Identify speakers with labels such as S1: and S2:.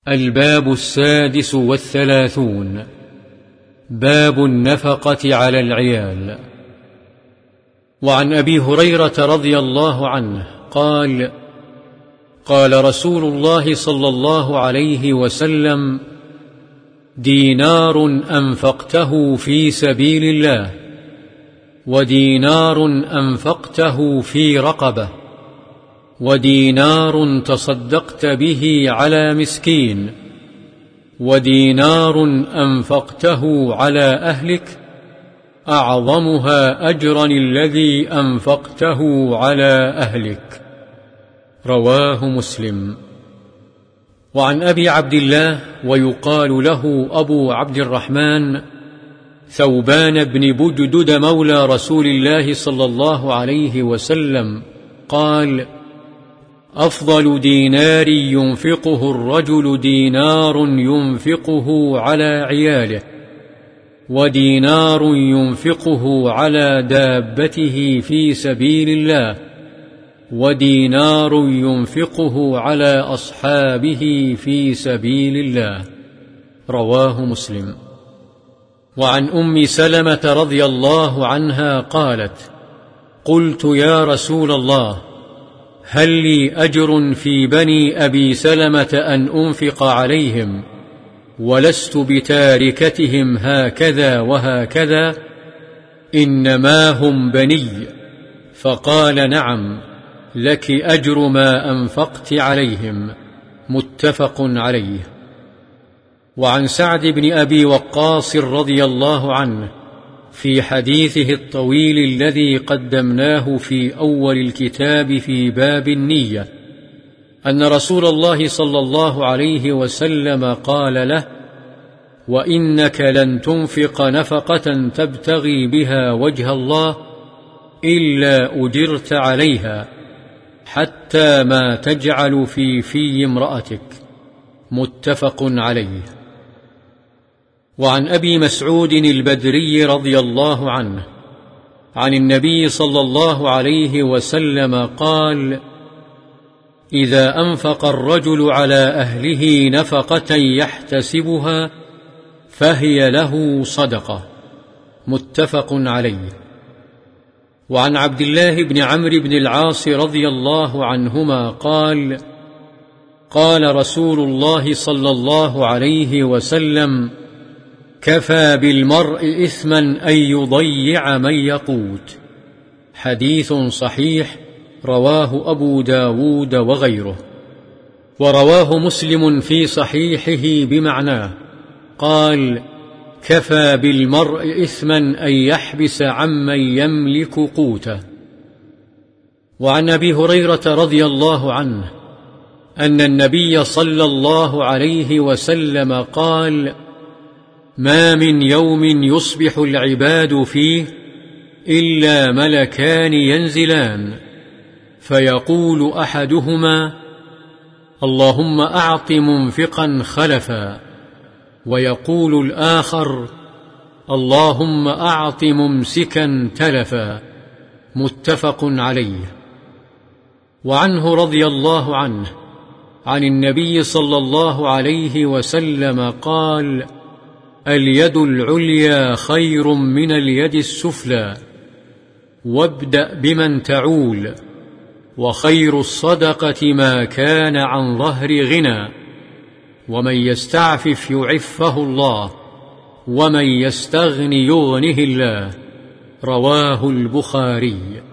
S1: الباب 36 باب النفقة على العيال. وعن أبي هريرة رضي الله عنه قال: قال رسول الله صلى الله عليه وسلم: دينار أنفقته في سبيل الله، ودينار أنفقته في رقبة، ودينار تصدقت به على مسكين، ودينار أنفقته على أهلك، أعظمها أجرا الذي أنفقته على أهلك. رواه مسلم. وعن أبي عبد الله ويقال له أبو عبد الرحمن ثوبان بن بجدد مولى رسول الله صلى الله عليه وسلم قال: أفضل دينار ينفقه الرجل دينار ينفقه على عياله، ودينار ينفقه على دابته في سبيل الله، ودينار ينفقه على أصحابه في سبيل الله. رواه مسلم. وعن أم سلمة رضي الله عنها قالت: قلت يا رسول الله، هل لي أجر في بني أبي سلمة أن أنفق عليهم ولست بتاركتهم هكذا وهكذا، إنما هم بني؟ فقال: نعم، لك أجر ما أنفقت عليهم. متفق عليه. وعن سعد بن أبي وقاص رضي الله عنه في حديثه الطويل الذي قدمناه في أول الكتاب في باب النية أن رسول الله صلى الله عليه وسلم قال له: وإنك لن تنفق نفقة تبتغي بها وجه الله إلا أجرت عليها، حتى ما تجعل في امرأتك. متفق عليه. وعن أبي مسعود البدري رضي الله عنه عن النبي صلى الله عليه وسلم قال: إذا أنفق الرجل على أهله نفقة يحتسبها فهي له صدقة. متفق عليه. وعن عبد الله بن عمرو بن العاص رضي الله عنهما قال: قال رسول الله صلى الله عليه وسلم: كفى بالمرء إثما أن يضيع من يقوت. حديث صحيح رواه أبو داود وغيره. ورواه مسلم في صحيحه بمعناه قال: كفى بالمرء إثما أن يحبس عمن يملك قوته. وعن أبي هريرة رضي الله عنه أن النبي صلى الله عليه وسلم قال: ما من يوم يصبح العباد فيه إلا ملكان ينزلان، فيقول أحدهما: اللهم أعط منفقا خلفا، ويقول الآخر: اللهم أعط ممسكا تلفا. متفق عليه. وعنه رضي الله عنه عن النبي صلى الله عليه وسلم قال: اليد العليا خير من اليد السفلى، وابدأ بمن تعول، وخير الصدقة ما كان عن ظهر غنى، ومن يستعفف يعفه الله، ومن يستغن يغنه الله. رواه البخاري.